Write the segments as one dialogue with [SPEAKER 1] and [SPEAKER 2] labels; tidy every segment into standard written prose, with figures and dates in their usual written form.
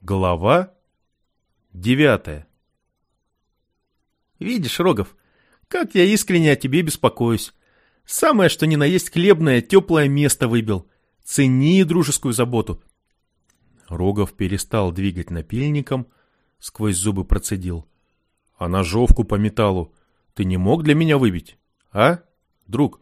[SPEAKER 1] Глава 9.
[SPEAKER 2] Видишь, Рогов, как я искренне о тебе беспокоюсь. Самое, что ни на есть хлебное, теплое место выбил. Цени дружескую заботу.
[SPEAKER 1] Рогов перестал двигать напильником, сквозь зубы процедил. А ножовку по металлу ты не мог для меня выбить, а, друг?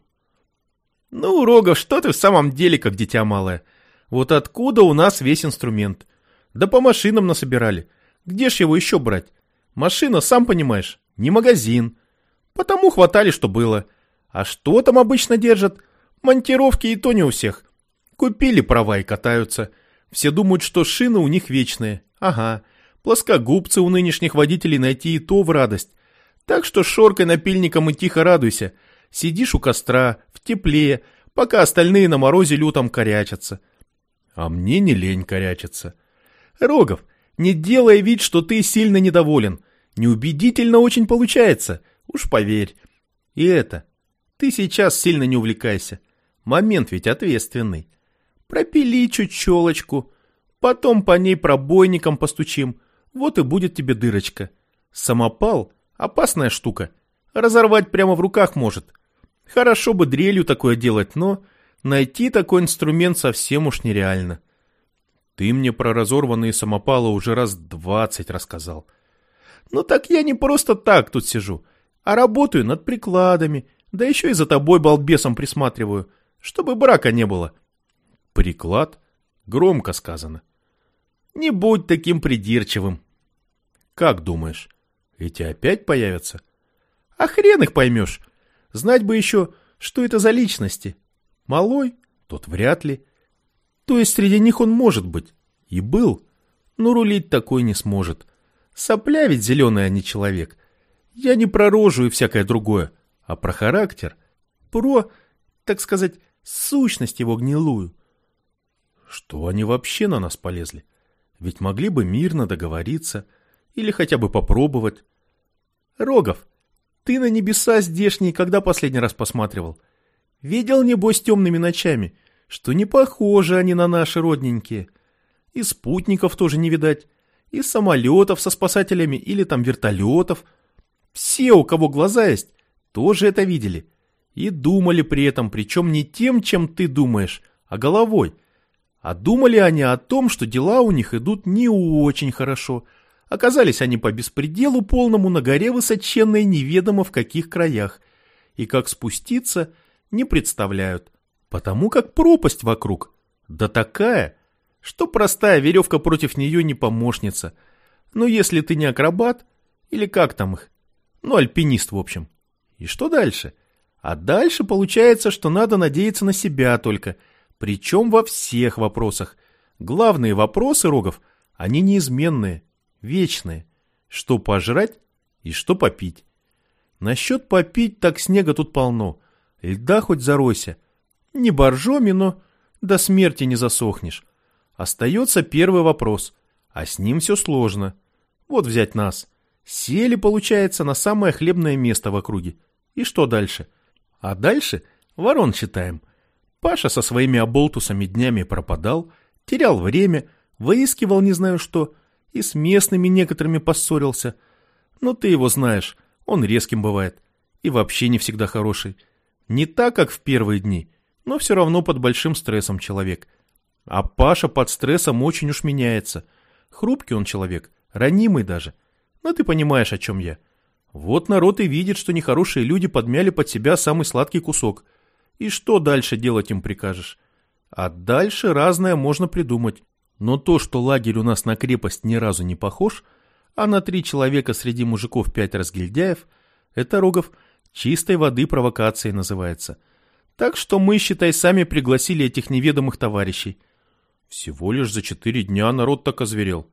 [SPEAKER 2] Ну, Рогов, что ты в самом деле, как дитя малое? Вот откуда у нас весь инструмент? Да по машинам насобирали. Где ж его еще брать? Машина, сам понимаешь, не магазин. Потому хватали, что было. А что там обычно держат? Монтировки и то не у всех. Купили права и катаются. Все думают, что шины у них вечные. Ага, плоскогубцы у нынешних водителей найти и то в радость. Так что шоркай напильником и тихо радуйся. Сидишь у костра, в тепле, пока остальные на морозе лютом корячатся.
[SPEAKER 1] А мне не лень корячиться.
[SPEAKER 2] Рогов, не делай вид, что ты сильно недоволен. Неубедительно очень получается, уж поверь. И это, ты сейчас сильно не увлекайся. Момент ведь ответственный. Пропили чуть челочку, потом по ней пробойником постучим, вот и будет тебе дырочка. Самопал — опасная штука, разорвать прямо в руках может. Хорошо бы дрелью такое делать, но найти такой инструмент совсем уж нереально.
[SPEAKER 1] Ты мне про разорванные самопалы уже раз 20 рассказал.
[SPEAKER 2] Ну так я не просто так тут сижу, а работаю над прикладами, да еще и за тобой балбесом присматриваю, чтобы брака не было.
[SPEAKER 1] Приклад? Громко сказано.
[SPEAKER 2] Не будь таким придирчивым.
[SPEAKER 1] Как думаешь, эти опять появятся?
[SPEAKER 2] А хрен их поймешь. Знать бы еще, что это за личности. Малой? Тот вряд ли. То есть среди них он может быть. И был. Но рулить такой не сможет. Сопля ведь зеленый, а не человек. Я не про рожу и всякое другое, а про характер. Про, так сказать, сущность его гнилую.
[SPEAKER 1] Что они вообще на нас полезли? Ведь могли бы мирно договориться или хотя бы попробовать.
[SPEAKER 2] Рогов, ты на небеса здешние когда последний раз посматривал? Видел, небось, темными ночами, что не похожи они на наши родненькие. И спутников тоже не видать, и самолетов со спасателями или там вертолетов. Все, у кого глаза есть, тоже это видели. И думали при этом, причем не тем, чем ты думаешь, а головой. А думали они о том, что дела у них идут не очень хорошо. Оказались они по беспределу полному на горе высоченной неведомо в каких краях. И как спуститься, не представляют. Потому как пропасть вокруг. Да такая, что простая веревка против нее не помощница. Ну, если ты не акробат, или как там их? Ну, альпинист, в общем. И что дальше? А дальше получается, что надо надеяться на себя только. Причем во всех вопросах. Главные вопросы, Рогов, они неизменные, вечные. Что пожрать и что попить. Насчет попить, так снега тут полно. Льда хоть заройся. Не боржоми, но до смерти не засохнешь. Остается первый вопрос, а с ним все сложно. Вот взять нас. Сели, получается, на самое хлебное место в округе. И что дальше? А дальше ворон считаем. Паша со своими оболтусами днями пропадал, терял время, выискивал не знаю что, и с местными некоторыми поссорился. Ну ты его знаешь, он резким бывает, и вообще не всегда хороший. Не так, как в первые дни, но все равно под большим стрессом человек. А Паша под стрессом очень уж меняется. Хрупкий он человек, ранимый даже. Но ты понимаешь, о чем я. Вот народ и видит, что нехорошие люди подмяли под себя самый сладкий кусок. И что дальше делать им прикажешь? А дальше разное можно придумать. Но то, что лагерь у нас на крепость ни разу не похож, а на 3 человека среди мужиков 5 разгильдяев, это, Рогов, чистой воды провокацией называется. Так что мы, считай, сами пригласили этих неведомых товарищей.
[SPEAKER 1] Всего лишь за 4 дня народ так озверел.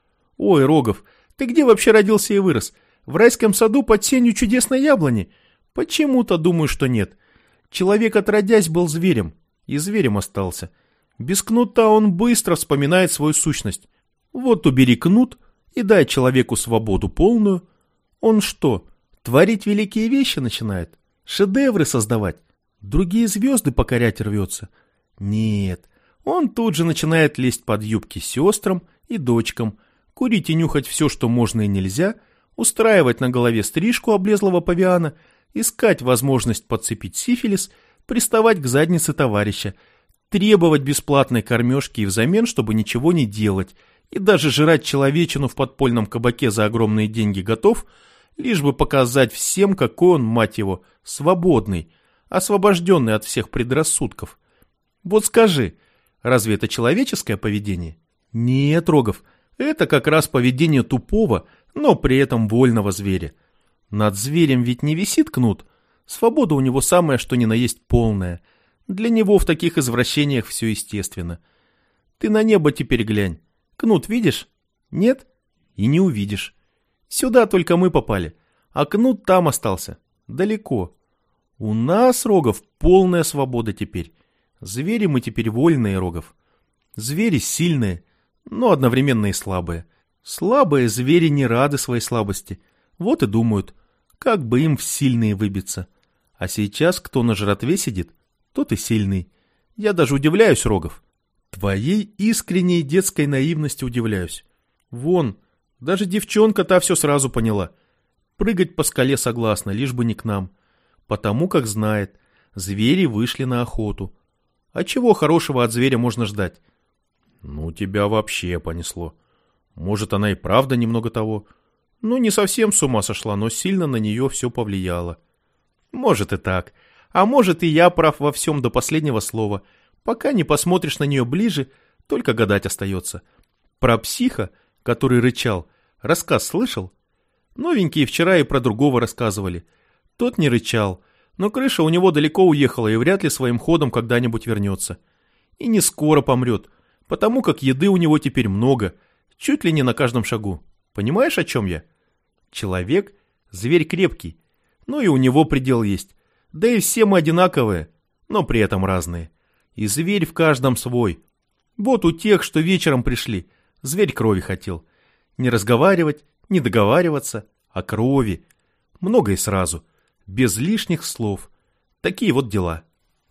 [SPEAKER 2] Ой, Рогов, ты где вообще родился и вырос? В райском саду под сенью чудесной яблони? Почему-то думаю, что нет. Человек, отродясь, был зверем, и зверем остался. Без кнута он быстро вспоминает свою сущность. Вот убери кнут и дай человеку свободу полную. Он что, творить великие вещи начинает? Шедевры создавать? Другие звезды покорять рвется? Нет, он тут же начинает лезть под юбки сестрам и дочкам, курить и нюхать все, что можно и нельзя, устраивать на голове стрижку облезлого павиана, искать возможность подцепить сифилис, приставать к заднице товарища, требовать бесплатной кормежки и взамен, чтобы ничего не делать, и даже жрать человечину в подпольном кабаке за огромные деньги готов, лишь бы показать всем, какой он, мать его, свободный, освобожденный от всех предрассудков. Вот скажи, разве это человеческое поведение? Нет, Рогов, это как раз поведение тупого, но при этом вольного зверя. Над зверем ведь не висит кнут, свобода у него самая что ни на есть полная. Для него в таких извращениях все естественно. Ты на небо теперь глянь. Кнут видишь? Нет? И не увидишь. Сюда только мы попали, а кнут там остался, далеко. У нас, Рогов, полная свобода теперь. Звери мы теперь вольные, Рогов. Звери сильные, но одновременно и слабые. Слабые звери не рады своей слабости. Вот и думают, как бы им в сильные выбиться. А сейчас кто на жратве сидит, тот и сильный. Я даже удивляюсь, Рогов. Твоей искренней детской наивности удивляюсь. Вон, даже девчонка та все сразу поняла. Прыгать по скале согласна, лишь бы не к нам. Потому как знает, звери вышли на охоту. А чего хорошего от зверя можно ждать?
[SPEAKER 1] Ну, тебя вообще понесло. Может, она и правда немного того.
[SPEAKER 2] Ну, не совсем с ума сошла, но сильно на нее все повлияло. Может и так. А может и я прав во всем до последнего слова. Пока не посмотришь на нее ближе, только гадать остается. Про психа, который рычал, рассказ слышал? Новенькие вчера и про другого рассказывали. Тот не рычал, но крыша у него далеко уехала и вряд ли своим ходом когда-нибудь вернется. И не скоро помрет, потому как еды у него теперь много, чуть ли не на каждом шагу. Понимаешь, о чем я? Человек – зверь крепкий, ну и у него предел есть. Да и все мы одинаковые, но при этом разные. И зверь в каждом свой. Вот у тех, что вечером пришли, зверь крови хотел. Не разговаривать, не договариваться, а крови. Много и сразу, без лишних слов. Такие вот дела.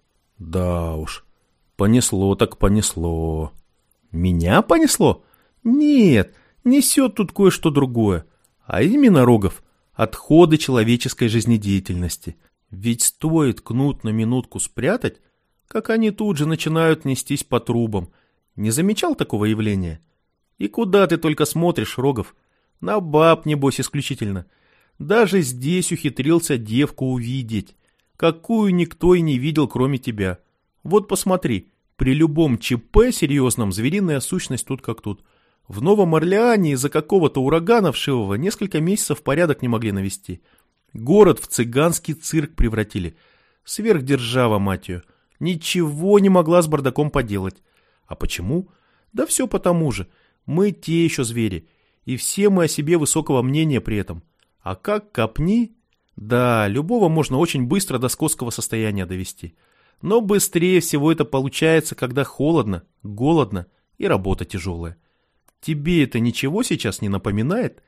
[SPEAKER 1] Да уж, понесло так понесло.
[SPEAKER 2] Меня понесло? Нет, несет тут кое-что другое. А именно, Рогов, отходы человеческой жизнедеятельности. Ведь стоит кнут на минутку спрятать, как они тут же начинают нестись по трубам. Не замечал такого явления? И куда ты только смотришь, Рогов? На баб, небось, исключительно. Даже здесь ухитрился девку увидеть, какую никто и не видел, кроме тебя. Вот посмотри, при любом ЧП серьезном звериная сущность тут как тут. В Новом Орлеане из-за какого-то урагана вшивого несколько месяцев порядок не могли навести. Город в цыганский цирк превратили. Сверхдержава, мать ее. Ничего не могла с бардаком поделать. А почему? Да все потому же. Мы те еще звери. И все мы о себе высокого мнения при этом. А как копни? Да, любого можно очень быстро до скотского состояния довести. Но быстрее всего это получается, когда холодно, голодно и работа тяжелая. Тебе это ничего сейчас не напоминает?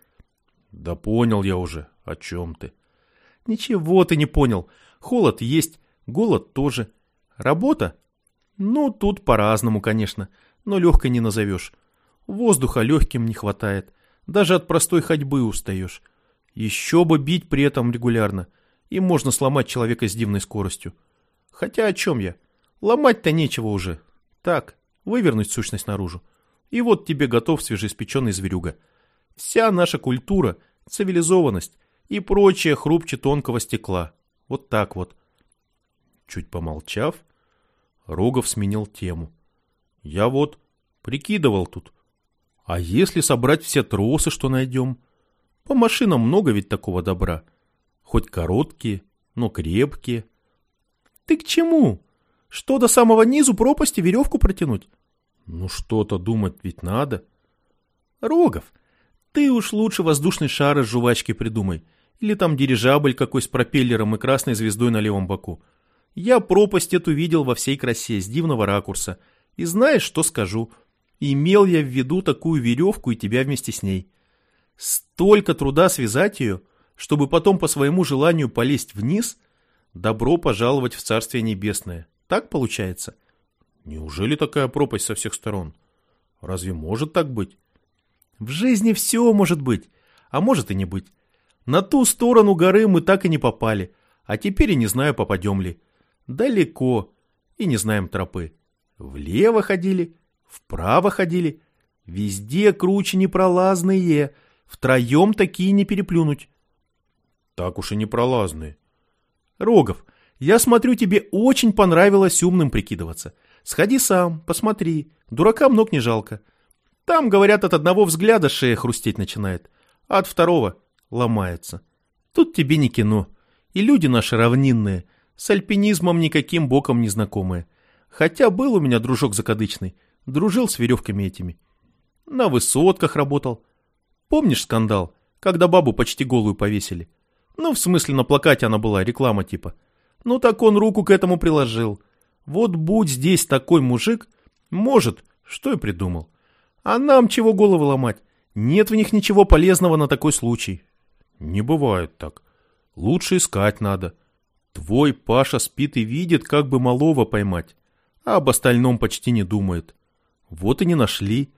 [SPEAKER 1] Да понял я уже, о чем ты.
[SPEAKER 2] Ничего ты не понял. Холод есть, голод тоже. Работа? Ну, тут по-разному, конечно, но легкой не назовешь. Воздуха легким не хватает. Даже от простой ходьбы устаешь. Еще бы бить при этом регулярно. И можно сломать человека с дивной скоростью. Хотя о чем я? Ломать-то нечего уже. Так, вывернуть сущность наружу. И вот тебе готов свежеиспеченный зверюга. Вся наша культура, цивилизованность и прочее хрупче тонкого стекла. Вот так вот.
[SPEAKER 1] Чуть помолчав, Рогов сменил тему. Я вот прикидывал тут. А если собрать все тросы, что найдем? По машинам много ведь такого добра. Хоть короткие, но крепкие.
[SPEAKER 2] Ты к чему? Что, до самого низу пропасти веревку протянуть?
[SPEAKER 1] Ну что-то думать ведь надо.
[SPEAKER 2] Рогов, ты уж лучше воздушный шар из жвачки придумай. Или там дирижабль какой с пропеллером и красной звездой на левом боку. Я пропасть эту видел во всей красе, с дивного ракурса. И знаешь, что скажу? Имел я в виду такую веревку и тебя вместе с ней. Столько труда связать ее, чтобы потом по своему желанию полезть вниз. Добро пожаловать в Царствие Небесное. Так получается?
[SPEAKER 1] Неужели такая пропасть со всех сторон? Разве может так быть?
[SPEAKER 2] В жизни все может быть, а может и не быть. На ту сторону горы мы так и не попали, а теперь и не знаю, попадем ли. Далеко, и не знаем тропы. Влево ходили, вправо ходили. Везде круче непролазные, втроем такие не переплюнуть.
[SPEAKER 1] Так уж и непролазные.
[SPEAKER 2] Рогов, я смотрю, тебе очень понравилось умным прикидываться. Сходи сам, посмотри, дуракам ног не жалко. Там, говорят, от одного взгляда шея хрустеть начинает, а от второго ломается. Тут тебе не кино. И люди наши равнинные, с альпинизмом никаким боком не знакомые. Хотя был у меня дружок закадычный, дружил с веревками этими. На высотках работал. Помнишь скандал, когда бабу почти голую повесили? Ну, в смысле, на плакате она была, реклама типа. Ну, так он руку к этому приложил. Вот будь здесь такой мужик, может, что и придумал. А нам чего головы ломать? Нет в них ничего полезного на такой случай.
[SPEAKER 1] Не бывает так. Лучше искать надо. Твой Паша спит и видит, как бы малого поймать, а об остальном почти не думает. Вот и не нашли.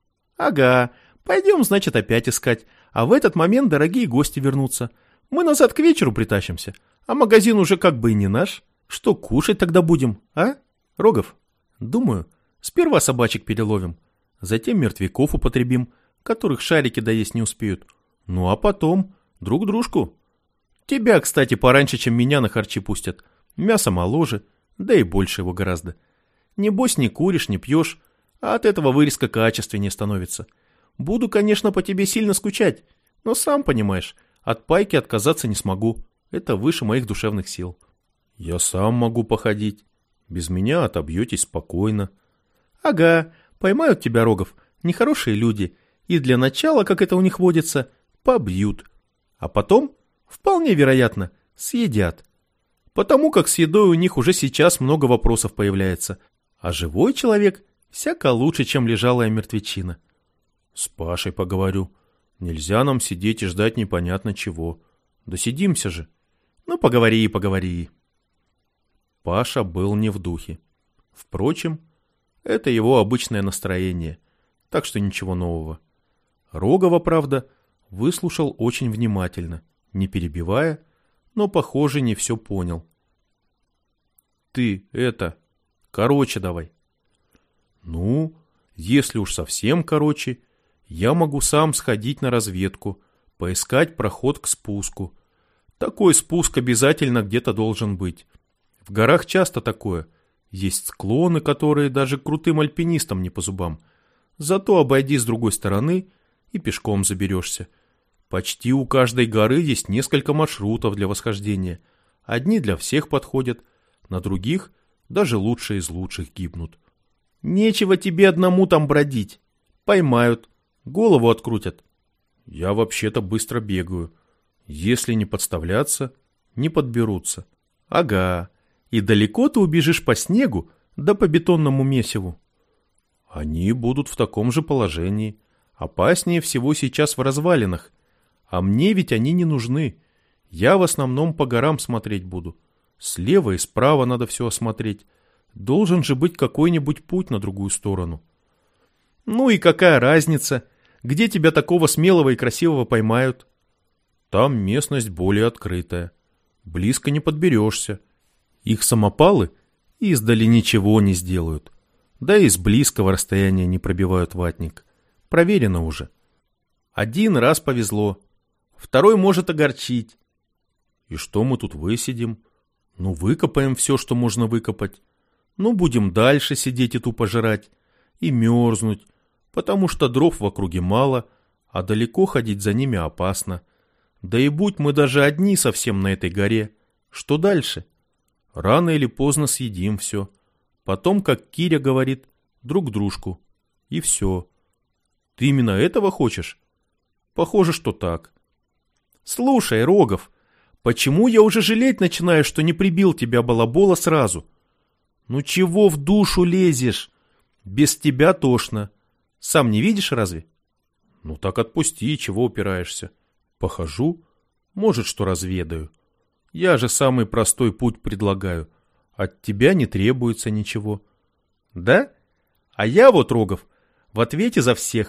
[SPEAKER 2] Ага, пойдем, значит, опять искать. А в этот момент дорогие гости вернутся. Мы назад к вечеру притащимся, а магазин уже как бы и не наш. Что кушать тогда будем, а, Рогов? Думаю, сперва собачек переловим, затем мертвяков употребим, которых шарики доесть не успеют. Ну а потом друг дружку. Тебя, кстати, пораньше, чем меня на харчи пустят. Мясо моложе, да и больше его гораздо. Небось, не куришь, не пьешь, а от этого вырезка качественнее становится. Буду, конечно, по тебе сильно скучать, но сам понимаешь, от пайки отказаться не смогу. Это выше моих душевных сил.
[SPEAKER 1] Я сам могу походить. Без меня отобьетесь спокойно.
[SPEAKER 2] Ага, поймают тебя, Рогов, нехорошие люди, и для начала, как это у них водится, побьют. А потом, вполне вероятно, съедят. Потому как с едой у них уже сейчас много вопросов появляется. А живой человек всяко лучше, чем лежалая мертвечина.
[SPEAKER 1] С Пашей поговорю. Нельзя нам сидеть и ждать непонятно чего. Досидимся же.
[SPEAKER 2] Ну, поговори, поговори.
[SPEAKER 1] Паша был не в духе. Впрочем, это его обычное настроение, так что ничего нового. Рогова, правда, выслушал очень внимательно, не перебивая, но, похоже, не все понял. Ты это, короче давай. Ну, если уж совсем короче, я могу сам сходить на разведку, поискать проход к спуску. Такой спуск обязательно где-то должен быть. В горах часто такое. Есть склоны, которые даже крутым альпинистам не по зубам. Зато обойди с другой стороны и пешком заберешься. Почти у каждой горы есть несколько маршрутов для восхождения. Одни для всех подходят, на других даже лучшие из лучших гибнут.
[SPEAKER 2] Нечего тебе одному там бродить. Поймают, голову открутят.
[SPEAKER 1] Я вообще-то быстро бегаю. Если не подставляться, не подберутся.
[SPEAKER 2] Ага. И далеко ты убежишь по снегу, да по бетонному месиву?
[SPEAKER 1] Они будут в таком же положении. Опаснее всего сейчас в развалинах. А мне ведь они не нужны. Я в основном по горам смотреть буду. Слева и справа надо все осмотреть. Должен же быть какой-нибудь путь на другую сторону.
[SPEAKER 2] Ну и какая разница? Где тебя такого смелого и красивого поймают?
[SPEAKER 1] Там местность более открытая. Близко не подберешься. Их самопалы издали ничего не сделают. Да и с близкого расстояния не пробивают ватник. Проверено уже.
[SPEAKER 2] Один раз повезло. Второй может огорчить.
[SPEAKER 1] И что мы тут высидим? Ну, выкопаем все, что можно выкопать. Ну, будем дальше сидеть и тупо жрать. И мерзнуть. Потому что дров в округе мало, а далеко ходить за ними опасно. Да и будь мы даже одни совсем на этой горе. Что дальше? Рано или поздно съедим все. Потом, как Киря говорит, друг дружку. И все. Ты именно этого хочешь? Похоже, что так.
[SPEAKER 2] Слушай, Рогов, почему я уже жалеть начинаю, что не прибил тебя балабола сразу? Ну чего в душу лезешь? Без тебя тошно. Сам не видишь разве?
[SPEAKER 1] Ну так отпусти, чего упираешься? Похожу, может, что разведаю. Я же самый простой путь предлагаю. От тебя не требуется ничего.
[SPEAKER 2] Да? А я вот, Рогов, в ответе за всех.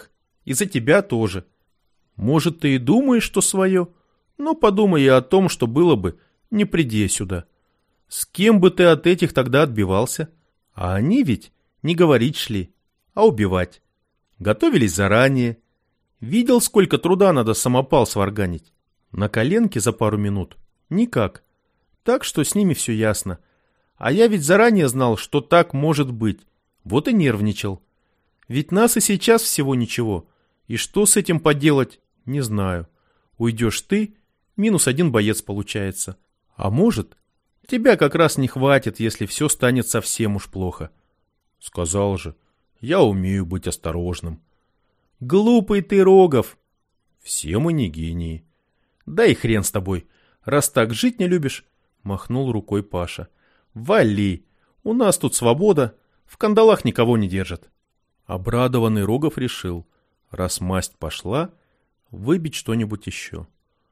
[SPEAKER 2] И за тебя тоже. Может, ты и думаешь, что свое, но подумай и о том, что было бы, не приди сюда. С кем бы ты от этих тогда отбивался? А они ведь не говорить шли, а убивать. Готовились заранее. Видел, сколько труда надо самопал сварганить? На коленке за пару минут? Никак. Так что с ними все ясно. А я ведь заранее знал, что так может быть. Вот и нервничал. Ведь нас и сейчас всего ничего. И что с этим поделать, не знаю. Уйдешь ты, -1 боец получается. А может, тебя как раз не хватит, если все станет совсем уж плохо. Сказал же, я умею быть осторожным. Глупый ты, Рогов. Все мы не гении. Да и хрен с тобой. Раз так жить не любишь, махнул рукой Паша. Вали, у нас тут свобода, в кандалах никого не держат. Обрадованный Рогов решил, раз масть пошла, выбить что-нибудь еще.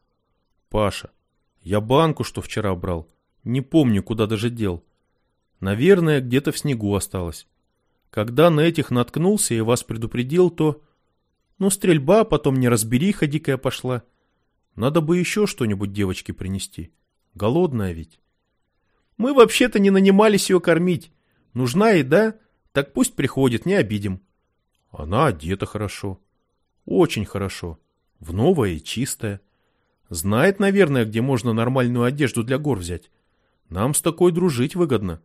[SPEAKER 2] Паша, я банку, что вчера брал, не помню, куда даже дел. Наверное, где-то в снегу осталось. Когда на этих наткнулся и вас предупредил, то... Ну, стрельба, потом неразбериха дикая пошла. Надо бы еще что-нибудь девочке принести. Голодная ведь. Мы вообще-то не нанимались ее кормить. Нужна еда, так пусть приходит, не обидим. Она одета хорошо. Очень хорошо. В новое и чистое. Знает, наверное, где можно нормальную одежду для гор взять. Нам с такой дружить выгодно.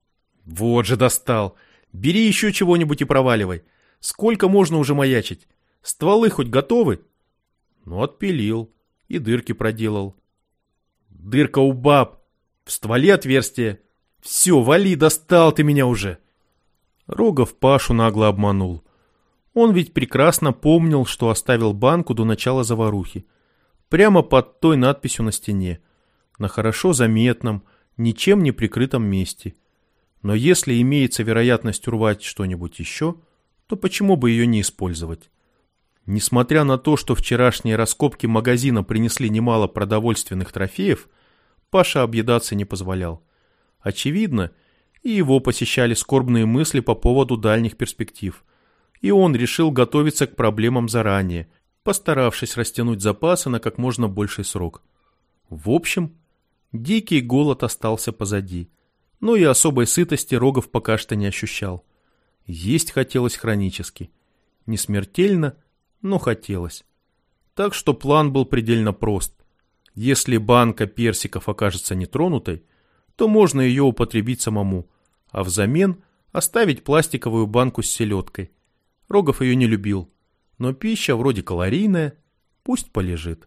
[SPEAKER 2] Вот же достал. Бери еще чего-нибудь и проваливай. Сколько можно уже маячить? Стволы хоть готовы? Ну, отпилил. И дырки проделал. Дырка у баб. В стволе отверстие. Все, вали, достал ты меня уже. Рогов Пашу нагло обманул. Он ведь прекрасно помнил, что оставил банку до начала заварухи. Прямо под той надписью на стене. На хорошо заметном, ничем не прикрытом месте. Но если имеется вероятность урвать что-нибудь еще, то почему бы ее не использовать? Несмотря на то, что вчерашние раскопки магазина принесли немало продовольственных трофеев, Паша объедаться не позволял. Очевидно, и его посещали скорбные мысли по поводу дальних перспектив. И он решил готовиться к проблемам заранее, постаравшись растянуть запасы на как можно больший срок. В общем, дикий голод остался позади, но и особой сытости Рогов пока что не ощущал. Есть хотелось хронически. Не смертельно, но хотелось. Так что план был предельно прост. Если банка персиков окажется нетронутой, то можно ее употребить самому, а взамен оставить пластиковую банку с селедкой. Рогов ее не любил, но пища вроде калорийная, пусть полежит.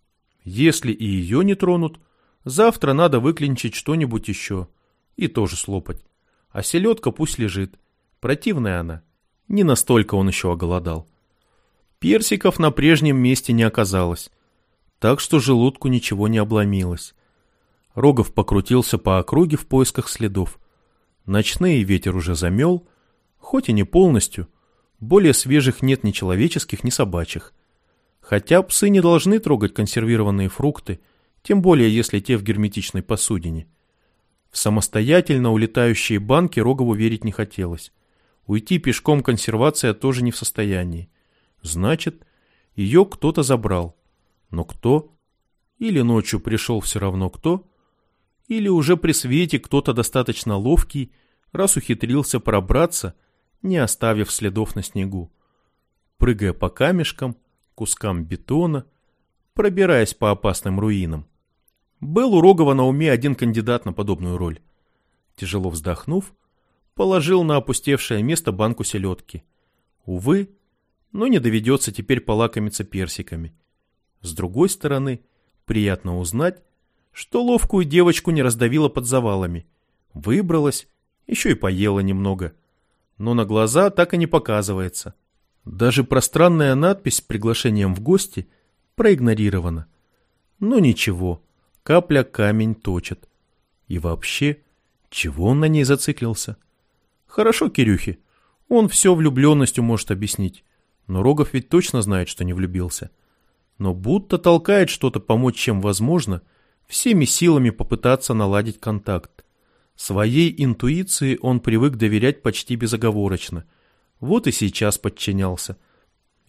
[SPEAKER 2] Если и ее не тронут, завтра надо выклинчить что-нибудь еще и тоже слопать. А селедка пусть лежит, противная она, не настолько он еще оголодал. Персиков на прежнем месте не оказалось, так что желудку ничего не обломилось. Рогов покрутился по округе в поисках следов. Ночный ветер уже замел, хоть и не полностью. Более свежих нет ни человеческих, ни собачьих. Хотя псы не должны трогать консервированные фрукты, тем более если те в герметичной посудине. В самостоятельно улетающие банки Рогову верить не хотелось. Уйти пешком консервация тоже не в состоянии. Значит, ее кто-то забрал. Но кто? Или ночью пришел все равно кто? Или уже при свете кто-то достаточно ловкий, раз ухитрился пробраться, не оставив следов на снегу. Прыгая по камешкам, кускам бетона, пробираясь по опасным руинам. Был у Рогова на уме один кандидат на подобную роль. Тяжело вздохнув, положил на опустевшее место банку селедки. Увы, но не доведется теперь полакомиться персиками. С другой стороны, приятно узнать, что ловкую девочку не раздавила под завалами. Выбралась, еще и поела немного. Но на глаза так и не показывается. Даже пространная надпись с приглашением в гости проигнорирована. Но ничего, капля камень точит. И вообще, чего он на ней зациклился? Хорошо Кирюхе, он все влюбленностью может объяснить. Но Рогов ведь точно знает, что не влюбился. Но будто толкает что-то помочь, чем возможно, всеми силами попытаться наладить контакт. Своей интуиции он привык доверять почти безоговорочно. Вот и сейчас подчинялся.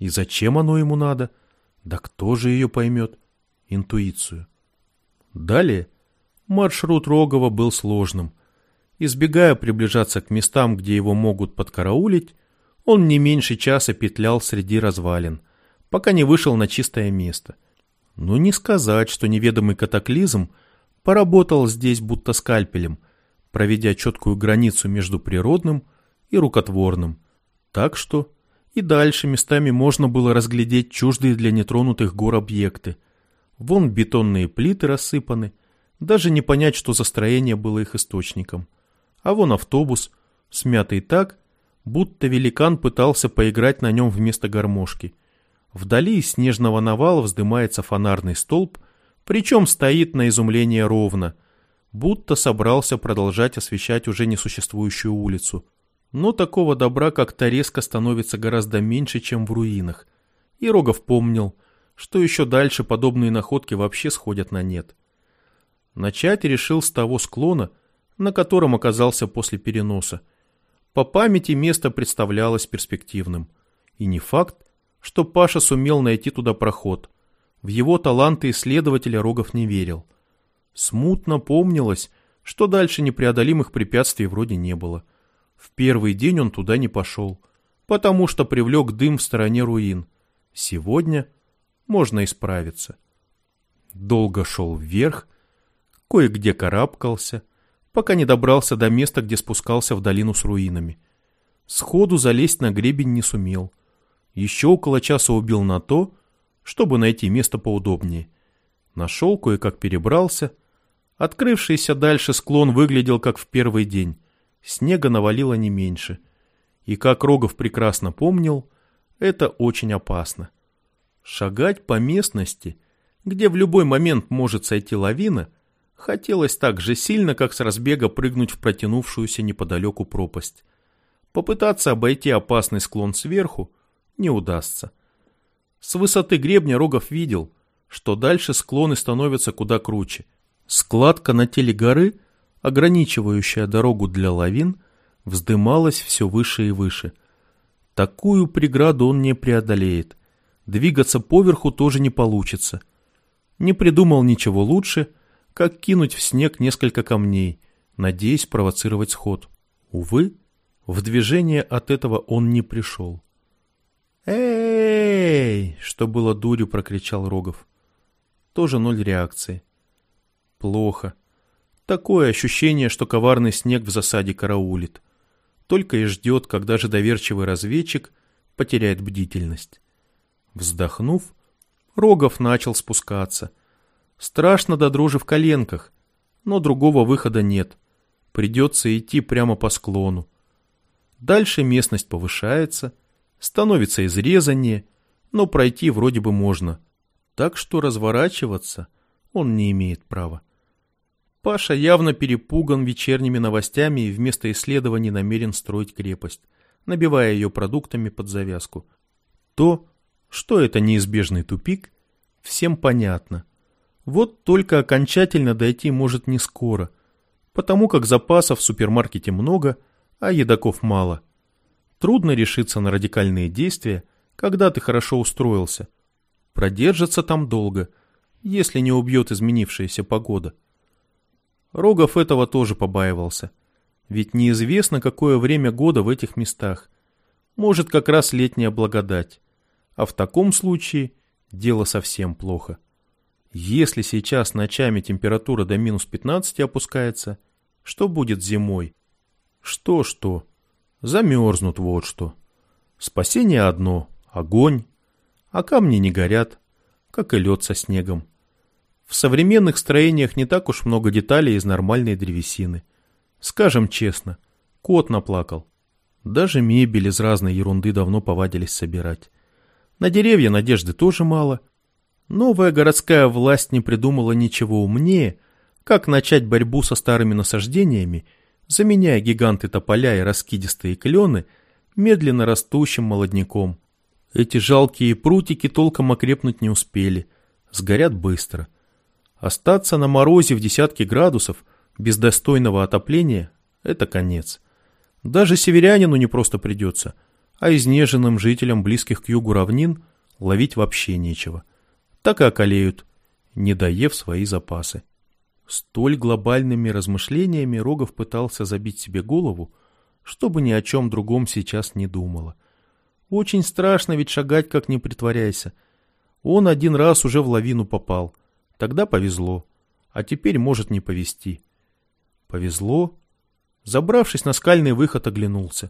[SPEAKER 1] И зачем оно ему надо? Да кто же ее поймет? Интуицию. Далее маршрут Рогова был сложным. Избегая приближаться к местам, где его могут подкараулить, он не меньше часа петлял среди развалин, пока не вышел на чистое место. Но не сказать, что неведомый катаклизм поработал здесь будто скальпелем, проведя четкую границу между природным и рукотворным. Так что и дальше местами можно было разглядеть чуждые для нетронутых гор объекты. Вон бетонные плиты рассыпаны, даже не понять, что за строение было их источником. А вон автобус, смятый так, будто великан пытался поиграть на нем вместо гармошки. Вдали из снежного навала вздымается фонарный столб, причем стоит на изумление ровно, будто собрался продолжать освещать уже несуществующую улицу. Но такого добра как-то резко становится гораздо меньше, чем в руинах. И Рогов помнил, что еще дальше подобные находки вообще сходят на нет. Начать решил с того склона, на котором оказался после переноса. По памяти место представлялось перспективным. И не факт, что Паша сумел найти туда проход. В его таланты исследователя Рогов не верил. Смутно помнилось, что дальше непреодолимых препятствий вроде не было. В первый день он туда не пошел, потому что привлек дым в стороне руин. Сегодня можно исправиться. Долго шел вверх, кое-где карабкался, пока не добрался до места, где спускался в долину с руинами. Сходу залезть на гребень не сумел. Еще около часа убил на то, чтобы найти место поудобнее. Нашел, кое-как перебрался. Открывшийся дальше склон выглядел как в первый день. Снега навалило не меньше. И, как Рогов прекрасно помнил, это очень опасно. Шагать по местности, где в любой момент может сойти лавина, хотелось так же сильно, как с разбега прыгнуть в протянувшуюся неподалеку пропасть. Попытаться обойти опасный склон сверху не удастся. С высоты гребня Рогов видел, что дальше склоны становятся куда круче. Складка на теле горы, ограничивающая дорогу для лавин, вздымалась все выше и выше. Такую преграду он не преодолеет. Двигаться поверху тоже не получится. Не придумал ничего лучше, как кинуть в снег несколько камней, надеясь провоцировать сход. Увы, в движение от этого он не пришел. «Эй!» — что было дурью, прокричал Рогов. Тоже ноль реакции. Плохо. Такое ощущение, что коварный снег в засаде караулит. Только и ждет, когда же доверчивый разведчик потеряет бдительность. Вздохнув, Рогов начал спускаться. Страшно до дрожи в коленках, но другого выхода нет. Придется идти прямо по склону. Дальше местность повышается, становится изрезаннее, но пройти вроде бы можно. Так что разворачиваться он не имеет права. Паша явно перепуган вечерними новостями и вместо исследований намерен строить крепость, набивая ее продуктами под завязку. То, что это неизбежный тупик, всем понятно. Вот только окончательно дойти может не скоро, потому как запасов в супермаркете много, а едоков мало. Трудно решиться на радикальные действия, когда ты хорошо устроился. Продержаться там долго, если не убьет изменившаяся погода. Рогов этого тоже побаивался, ведь неизвестно, какое время года в этих местах. Может, как раз летняя благодать, а в таком случае дело совсем плохо. Если сейчас ночами температура до минус 15 опускается, что будет зимой? Что? Замерзнут вот что. Спасение одно — огонь, а камни не горят, как и лед со снегом. В современных строениях не так уж много деталей из нормальной древесины. Скажем честно, кот наплакал. Даже мебель из разной ерунды давно повадились собирать. На деревья надежды тоже мало. Новая городская власть не придумала ничего умнее, как начать борьбу со старыми насаждениями, заменяя гиганты тополя и раскидистые клены медленно растущим молодняком. Эти жалкие прутики толком окрепнуть не успели, сгорят быстро. Остаться на морозе в десятки градусов без достойного отопления – это конец. Даже северянину не просто придется, а изнеженным жителям близких к югу равнин ловить вообще нечего. Так и околеют, не доев свои запасы. Столь глобальными размышлениями Рогов пытался забить себе голову, чтобы ни о чем другом сейчас не думала. Очень страшно ведь шагать, как не притворяйся. Он один раз уже в лавину попал. Тогда повезло. А теперь может не повезти. Повезло. Забравшись на скальный выход, оглянулся.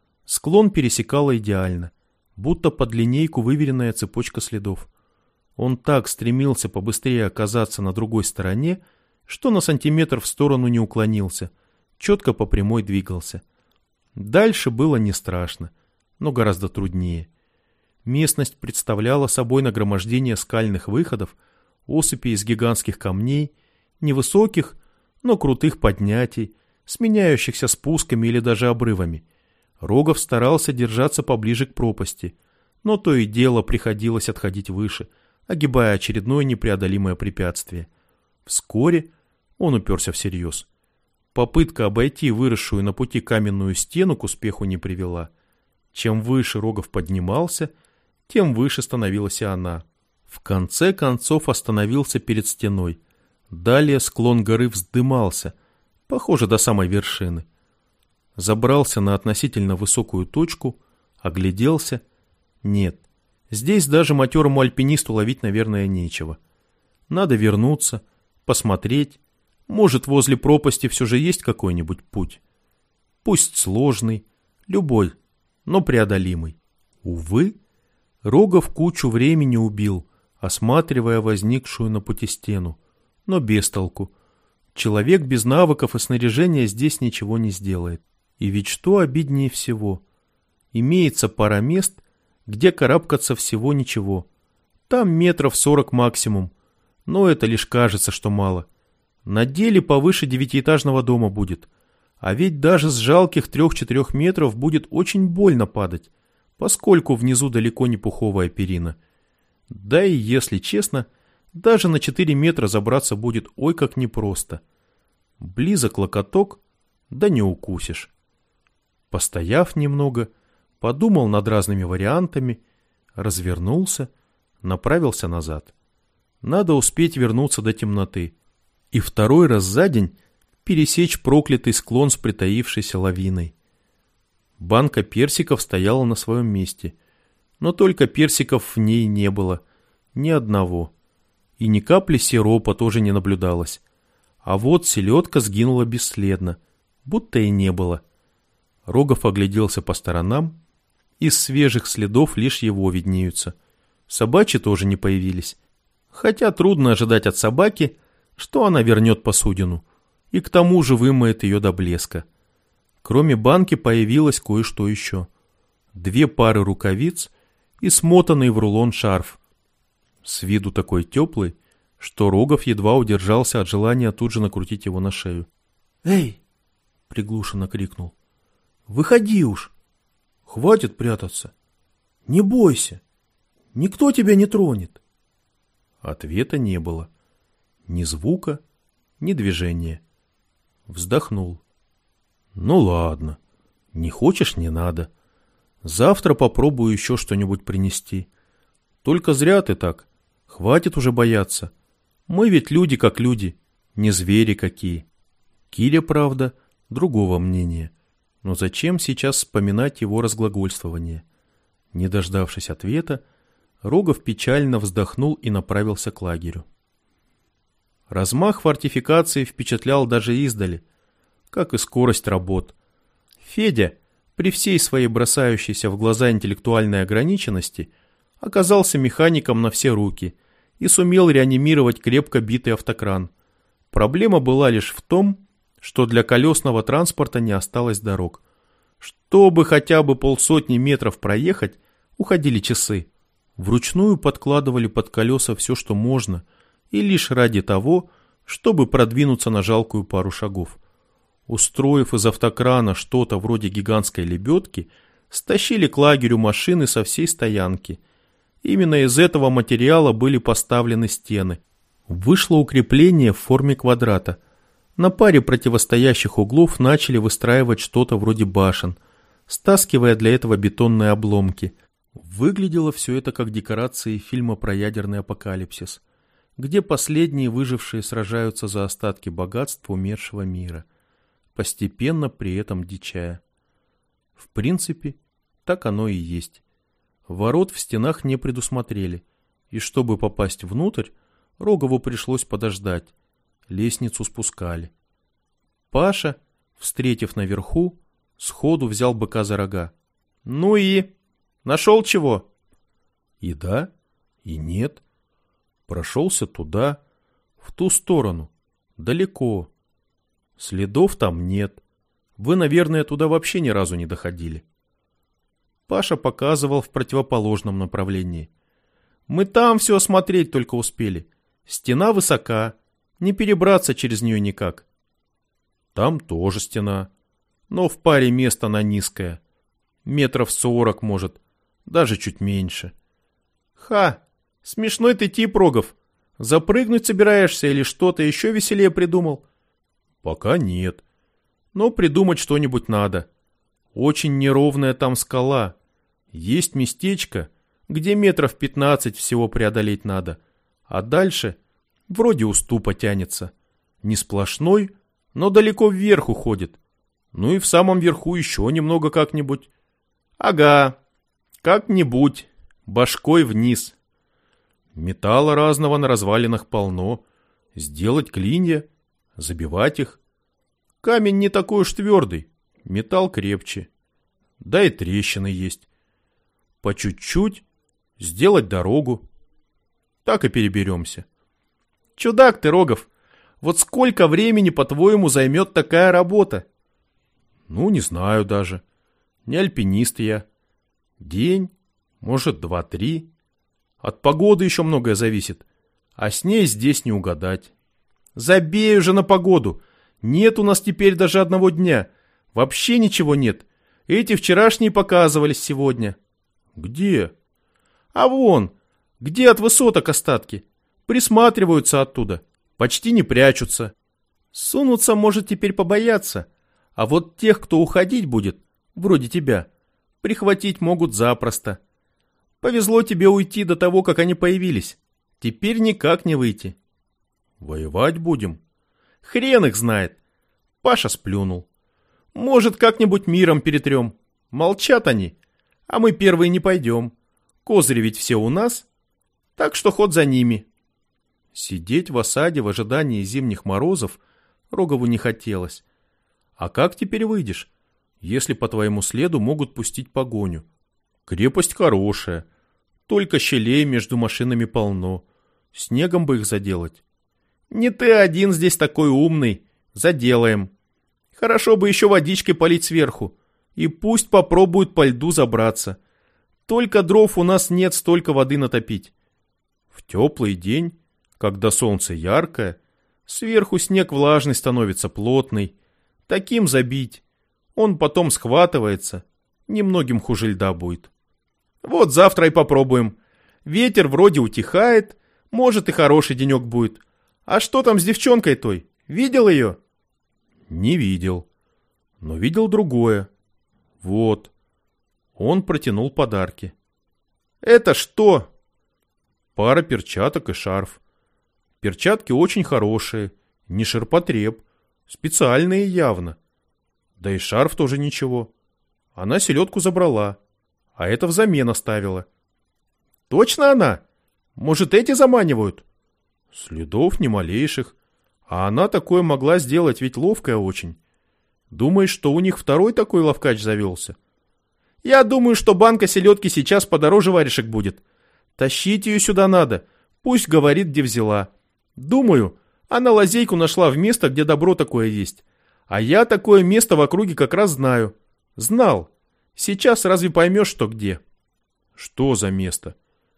[SPEAKER 1] Склон пересекала идеально, будто под линейку выверенная цепочка следов. Он так стремился побыстрее оказаться на другой стороне, что на сантиметр в сторону не уклонился, четко по прямой двигался. Дальше было не страшно, но гораздо труднее. Местность представляла собой нагромождение скальных выходов, осыпи из гигантских камней, невысоких, но крутых поднятий, сменяющихся спусками или даже обрывами. Рогов старался держаться поближе к пропасти, но то и дело приходилось отходить выше, огибая очередное непреодолимое препятствие. Вскоре он уперся всерьез. Попытка обойти выросшую на пути каменную стену к успеху не привела. Чем выше Рогов поднимался, тем выше становилась и она. В конце концов остановился перед стеной. Далее склон горы вздымался, похоже, до самой вершины. Забрался на относительно высокую точку, огляделся. Нет, здесь даже матерому альпинисту ловить, наверное, нечего. Надо вернуться, посмотреть. Может, возле пропасти все же есть какой-нибудь путь. Пусть сложный, любой, но преодолимый. Увы, Рогов кучу времени убил, осматривая возникшую на пути стену, но без толку. Человек без навыков и снаряжения здесь ничего не сделает. И ведь что обиднее всего? Имеется пара мест, где карабкаться всего ничего. Там метров 40 максимум, но это лишь кажется, что мало. На деле повыше 9-этажного дома будет. А ведь даже с жалких 3-4 метров будет очень больно падать, поскольку внизу далеко не пуховая перина. Да и, если честно, даже на 4 метра забраться будет ой как непросто. Близок локоток, да не укусишь. Постояв немного, подумал над разными вариантами, развернулся, направился назад. Надо успеть вернуться до темноты. И второй раз за день пересечь проклятый склон с притаившейся лавиной. Банка персиков стояла на своем месте, но только персиков в ней не было, ни одного. И ни капли сиропа тоже не наблюдалось. А вот селедка сгинула бесследно, будто и не было. Рогов огляделся по сторонам. Из свежих следов лишь его виднеются. Собачьи тоже не появились. Хотя трудно ожидать от собаки, что она вернет посудину. И к тому же вымоет ее до блеска. Кроме банки появилось кое-что еще. 2 пары рукавиц и смотанный в рулон шарф. С виду такой теплый, что Рогов едва удержался от желания тут же накрутить его на шею. «Эй!» — приглушенно крикнул. «Выходи уж! Хватит прятаться! Не бойся! Никто тебя не тронет!» Ответа не было. Ни звука, ни движения. Вздохнул. «Ну ладно, не хочешь — не надо. Завтра попробую еще что-нибудь принести. Только зря ты так. Хватит уже бояться. Мы ведь люди как люди, не звери какие». Киря, правда, другого мнения. Но зачем сейчас вспоминать его разглагольствование? Не дождавшись ответа, Рогов печально вздохнул и направился к лагерю. Размах фортификации впечатлял даже издали, как и скорость работ. Федя, при всей своей бросающейся в глаза интеллектуальной ограниченности, оказался механиком на все руки и сумел реанимировать крепко битый автокран. Проблема была лишь в том, что для колесного транспорта не осталось дорог. Чтобы хотя бы 50 метров проехать, уходили часы. Вручную подкладывали под колеса все, что можно, и лишь ради того, чтобы продвинуться на жалкую пару шагов. Устроив из автокрана что-то вроде гигантской лебедки, стащили к лагерю машины со всей стоянки. Именно из этого материала были поставлены стены. Вышло укрепление в форме квадрата. На паре противостоящих углов начали выстраивать что-то вроде башен.
[SPEAKER 2] стаскивая для этого бетонные обломки. Выглядело все это как декорации фильма про ядерный апокалипсис, где последние выжившие сражаются за остатки богатств умершего мира, постепенно при этом дичая. В принципе, так оно и есть. Ворот в стенах не предусмотрели, и чтобы попасть внутрь, Рогову пришлось подождать. Лестницу спускали. Паша, встретив наверху, сходу взял быка за рога. «Ну и? Нашел чего?» И да, и нет. Прошелся туда, в ту сторону, далеко. Следов там нет. Вы, наверное, туда вообще ни разу не доходили. Паша показывал в противоположном направлении. Мы там все осмотреть только успели. Стена высока, не перебраться через нее никак. Там тоже стена, но в паре мест она низкая. 40 может, даже чуть меньше. Ха, смешной ты тип, Рогов. Запрыгнуть собираешься или что-то еще веселее придумал? Пока нет. Но придумать что-нибудь надо. Очень неровная там скала. Есть местечко, где 15 метров всего преодолеть надо. А дальше вроде уступа тянется. Не сплошной, но далеко вверх уходит. Ну и в самом верху еще немного как-нибудь. Ага, как-нибудь, башкой вниз. Металла разного на развалинах полно. Сделать клинья, забивать их. Камень не такой уж твердый, металл крепче. Да и трещины есть. По чуть-чуть сделать дорогу. Так и переберемся. Чудак ты, Рогов. Вот сколько времени, по-твоему, займет такая работа? Ну, не знаю даже. Не альпинист я. День, может, 2-3. От погоды еще многое зависит. А с ней здесь не угадать. Забей уже на погоду. Нет у нас теперь даже одного дня. Вообще ничего нет. Эти вчерашние показывались сегодня. Где? А вон, где от высоток остатки. Присматриваются оттуда. Почти не прячутся. Сунуться может теперь побояться. А вот тех, кто уходить будет, вроде тебя, прихватить могут запросто. Повезло тебе уйти до того, как они появились. Теперь никак не выйти. Воевать будем? Хрен их знает. Паша сплюнул. Может, как-нибудь миром перетрем. Молчат они, а мы первые не пойдем. Козыри ведь все у нас, так что ход за ними. Сидеть в осаде в ожидании зимних морозов Рогову не хотелось. А как теперь выйдешь, если по твоему следу могут пустить погоню? Крепость хорошая, только щелей между машинами полно. Снегом бы их заделать. Не ты один здесь такой умный. Заделаем. Хорошо бы еще водичкой полить сверху. И пусть попробуют по льду забраться. Только дров у нас нет столько воды натопить. В теплый день, когда солнце яркое, сверху снег влажный становится плотный. Таким забить. Он потом схватывается. Немногим хуже льда будет. Вот завтра и попробуем. Ветер вроде утихает. Может, и хороший денек будет. А что там с девчонкой той? Видел ее? Не видел. Но видел другое. Вот. Он протянул подарки. Это что? Пара перчаток и шарф. Перчатки очень хорошие. Не ширпотреб. Специальные явно. Да и шарф тоже ничего. Она селедку забрала. А это взамен оставила. Точно она? Может, эти заманивают? Следов ни малейших. А она такое могла сделать, ведь ловкая очень. Думаешь, что у них второй такой ловкач завелся? Я думаю, что банка селедки сейчас подороже варежек будет. Тащить ее сюда надо. Пусть говорит, где взяла. Думаю, она лазейку нашла в место, где добро такое есть. А я такое место в округе как раз знаю. Знал. Сейчас разве поймешь, что где? Что за место?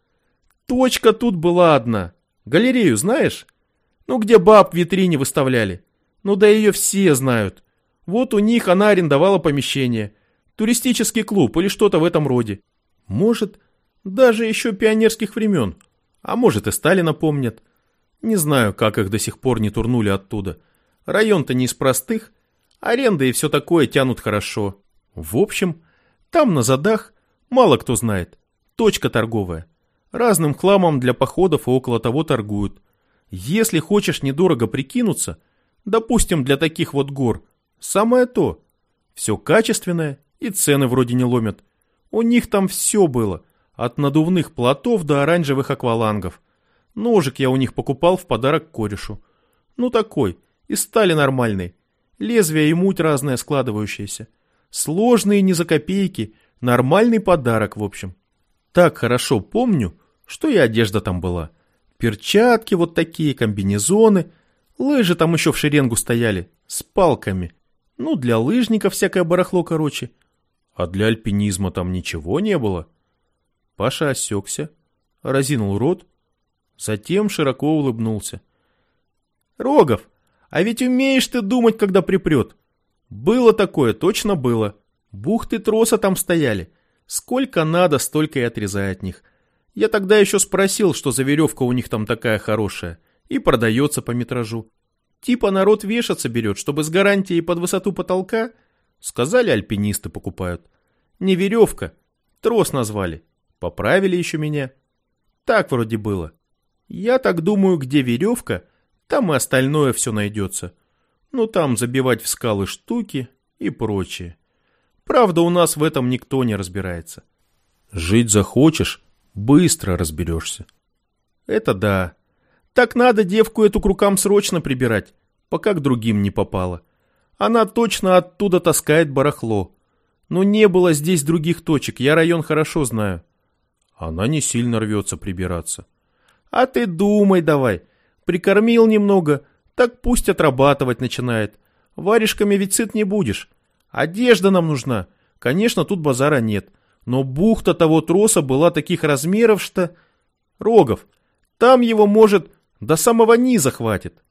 [SPEAKER 2] Точка тут была одна. Галерею знаешь? Ну, где баб в витрине выставляли. Ну, да ее все знают. Вот у них она арендовала помещение. Туристический клуб или что-то в этом роде. Может, даже еще пионерских времен. А может, и Сталина помнят. Не знаю, как их до сих пор не турнули оттуда. Район-то не из простых. Аренда и все такое тянут хорошо. В общем, Там на задах, мало кто знает, точка торговая. Разным хламом для походов и около того торгуют. Если хочешь недорого прикинуться, допустим, для таких вот гор, самое то. Все качественное и цены вроде не ломят. У них там все было, от надувных плотов до оранжевых аквалангов. Ножик я у них покупал в подарок корешу. Ну такой, из стали нормальной. Лезвие и муть разная складывающаяся. Сложные не за копейки, нормальный подарок в общем. Так хорошо помню, что и одежда там была. Перчатки вот такие, комбинезоны. Лыжи там еще в шеренгу стояли, с палками. Ну, для лыжников всякое барахло короче. А для альпинизма там ничего не было. Паша осекся, разинул рот, затем широко улыбнулся. Рогов, а ведь умеешь ты думать, когда припрет. Было такое, точно было. Бухты троса там стояли. Сколько надо, столько и отрезай от них. Я тогда еще спросил, что за веревка у них там такая хорошая, и продается по метражу. Типа народ вешаться берет, чтобы с гарантией под высоту потолка. Сказали, альпинисты покупают. Не веревка, трос назвали. Поправили еще меня. Так вроде было. Я так думаю, где веревка, там и остальное все найдется. Ну там забивать в скалы штуки и прочее. Правда, у нас в этом никто не разбирается. Жить захочешь, быстро разберешься. Это да. Так надо девку эту к рукам срочно прибирать, пока к другим не попала. Она точно оттуда таскает барахло. Но не было здесь других точек, я район хорошо знаю. Она не сильно рвется прибираться. А ты думай давай. Прикормил немного, так пусть отрабатывать начинает. Варежками ведь сыт не будешь. Одежда нам нужна. Конечно, тут базара нет. Но бухта того троса была таких размеров, что... Рогов, там его, может, до самого низа хватит.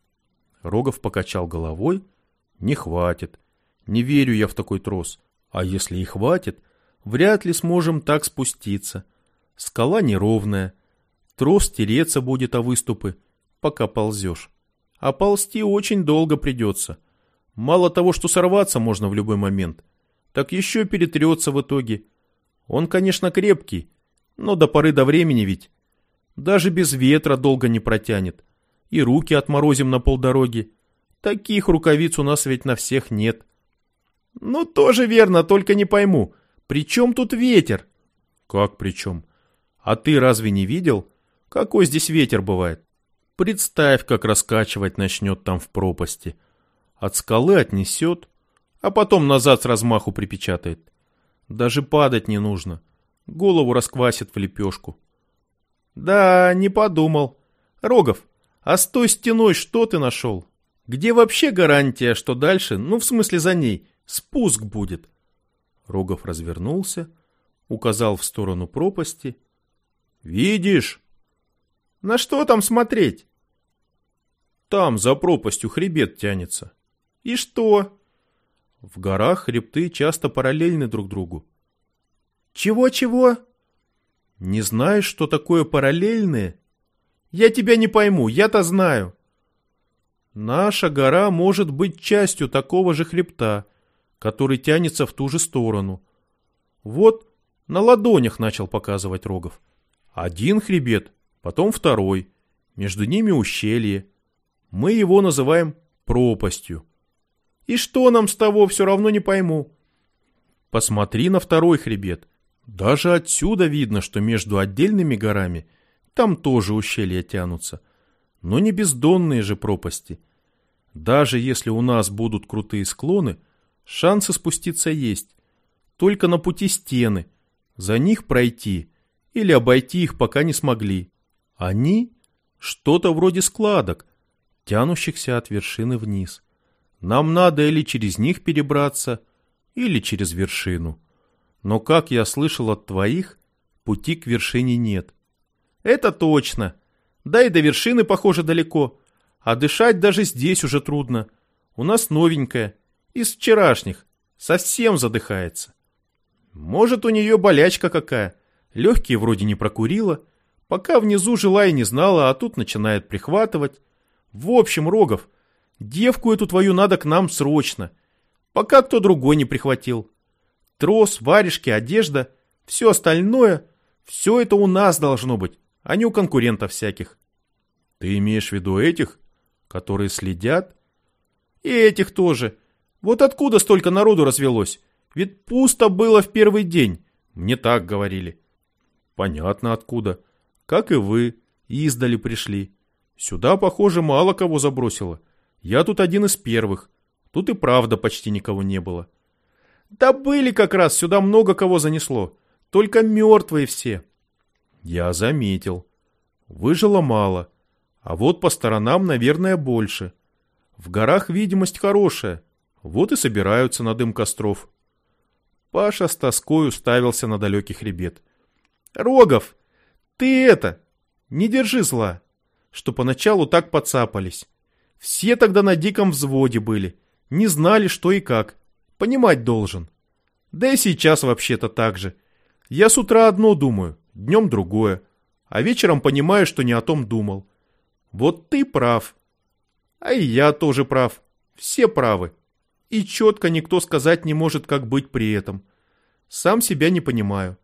[SPEAKER 2] Рогов покачал головой. Не хватит. Не верю я в такой трос. А если и хватит, вряд ли сможем так спуститься. Скала неровная. Трос тереться будет о выступы, пока ползешь. А ползти очень долго придется. Мало того, что сорваться можно в любой момент, так еще перетрется в итоге. Он, конечно, крепкий, но до поры до времени ведь. Даже без ветра долго не протянет. И руки отморозим на полдороги. Таких рукавиц у нас ведь на всех нет. Ну, тоже верно, только не пойму. При чем тут ветер? Как при чем? А ты разве не видел, какой здесь ветер бывает? Представь, как раскачивать начнет там в пропасти. От скалы отнесет, а потом назад с размаху припечатает. Даже падать не нужно. Голову расквасит в лепешку. Да, не подумал. Рогов, а с той стеной что ты нашел? Где вообще гарантия, что дальше, ну в смысле за ней, спуск будет? Рогов развернулся, указал в сторону пропасти. Видишь? На что там смотреть? Там за пропастью хребет тянется. И что? В горах хребты часто параллельны друг другу. Чего-чего? Не знаешь, что такое параллельные? Я тебя не пойму, я-то знаю. Наша гора может быть частью такого же хребта, который тянется в ту же сторону. Вот на ладонях начал показывать Рогов. Один хребет, потом второй. Между ними ущелье. Мы его называем пропастью. И что нам с того, все равно не пойму. Посмотри на второй хребет. Даже отсюда видно, что между отдельными горами там тоже ущелья тянутся. Но не бездонные же пропасти. Даже если у нас будут крутые склоны, шансы спуститься есть. Только на пути стены. За них пройти или обойти их пока не смогли. Они что-то вроде складок, тянущихся от вершины вниз. Нам надо или через них перебраться, или через вершину. Но, как я слышал от твоих, пути к вершине нет. Это точно. Да и до вершины, похоже, далеко. А дышать даже здесь уже трудно. У нас новенькая, из вчерашних, совсем задыхается. Может, у нее болячка какая. Легкие вроде не прокурила. Пока внизу жила и не знала, а тут начинает прихватывать. В общем, Рогов, девку эту твою надо к нам срочно. Пока кто другой не прихватил. Трос, варежки, одежда, все остальное, все это у нас должно быть, а не у конкурентов всяких.
[SPEAKER 1] Ты имеешь в виду этих, которые следят?
[SPEAKER 2] И этих тоже. Вот откуда столько народу развелось? Ведь пусто было в первый день. Мне так говорили.
[SPEAKER 1] Понятно откуда. Как и вы, издали пришли. Сюда, похоже, мало кого забросило. Я тут один из первых. Тут и правда почти никого не было.
[SPEAKER 2] Да были как раз, сюда много кого занесло. Только мертвые все.
[SPEAKER 1] Я заметил. Выжило мало. А вот по сторонам, наверное, больше. В горах видимость хорошая. Вот и собираются на дым костров. Паша с тоской уставился на далекий хребет.
[SPEAKER 2] Рогов, ты это, не держи зла, что поначалу так подцапались. Все тогда на диком взводе были, не знали, что и как. Понимать должен. Да и сейчас вообще-то так же. Я с утра одно думаю, днем другое, а вечером понимаю, что не о том думал. Вот ты прав. А и я тоже прав. Все правы. И четко никто сказать не может, как быть при этом. Сам себя не понимаю.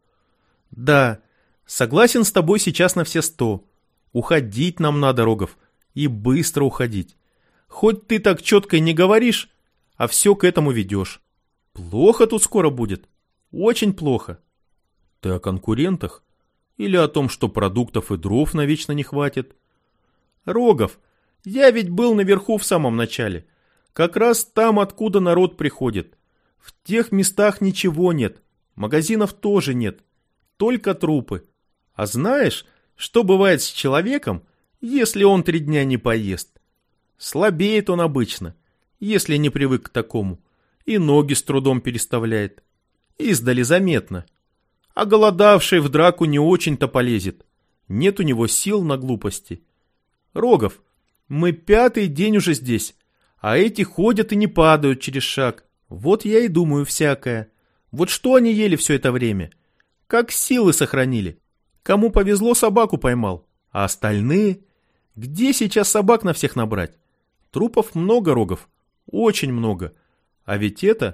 [SPEAKER 2] Да, согласен с тобой сейчас на все 100. Уходить нам надо, Рогов, и быстро уходить. Хоть ты так четко и не говоришь, а все к этому ведешь. Плохо тут скоро будет. Очень плохо.
[SPEAKER 1] Ты о конкурентах? Или о том, что продуктов и дров навечно не хватит?
[SPEAKER 2] Рогов, я ведь был наверху в самом начале. Как раз там, откуда народ приходит. В тех местах ничего нет. Магазинов тоже нет. Только трупы. А знаешь, что бывает с человеком, если он 3 дня не поест? Слабеет он обычно, если не привык к такому. И ноги с трудом переставляет. Издали заметно. А голодавший в драку не очень-то полезет. Нет у него сил на глупости. Рогов, мы 5-й день уже здесь, а эти ходят и не падают через шаг. Вот я и думаю всякое. Вот что они ели все это время? Как силы сохранили? Кому повезло, собаку поймал. А остальные? Где сейчас собак на всех набрать? Трупов много, Рогов. Очень много. А ведь это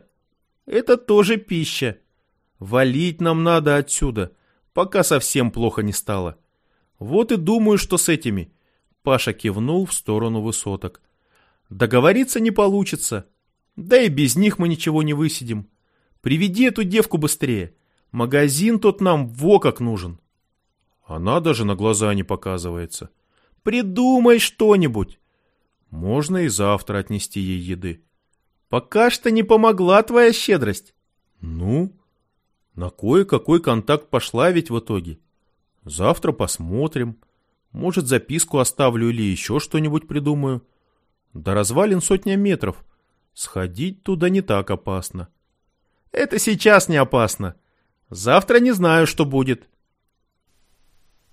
[SPEAKER 2] тоже пища. Валить нам надо отсюда, пока совсем плохо не стало. Вот и думаю, что с этими. Паша кивнул в сторону высоток. Договориться не получится. Да и без них мы ничего не высидим. Приведи эту девку быстрее. Магазин тот нам во как нужен.
[SPEAKER 1] Она даже на глаза не показывается.
[SPEAKER 2] Придумай что-нибудь.
[SPEAKER 1] Можно и завтра отнести ей еды.
[SPEAKER 2] Пока что не помогла твоя щедрость.
[SPEAKER 1] Ну, на кое-какой контакт пошла ведь в итоге. Завтра посмотрим. Может, записку оставлю или еще что-нибудь придумаю. До развалин 100 метров. Сходить туда не так опасно.
[SPEAKER 2] Это сейчас не опасно. Завтра не знаю, что будет.